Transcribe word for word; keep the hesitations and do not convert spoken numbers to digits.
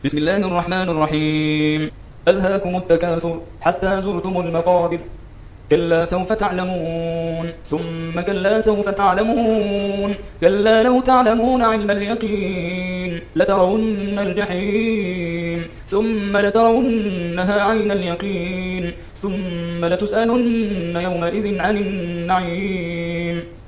بسم الله الرحمن الرحيم. ألهاكم التكاثر حتى زرتم المقابر. كلا سوف تعلمون ثم كلا سوف تعلمون كلا لو تعلمون علم اليقين لترون الجحيم ثم لترونها عين اليقين ثم لتسألن يومئذ عن النعيم.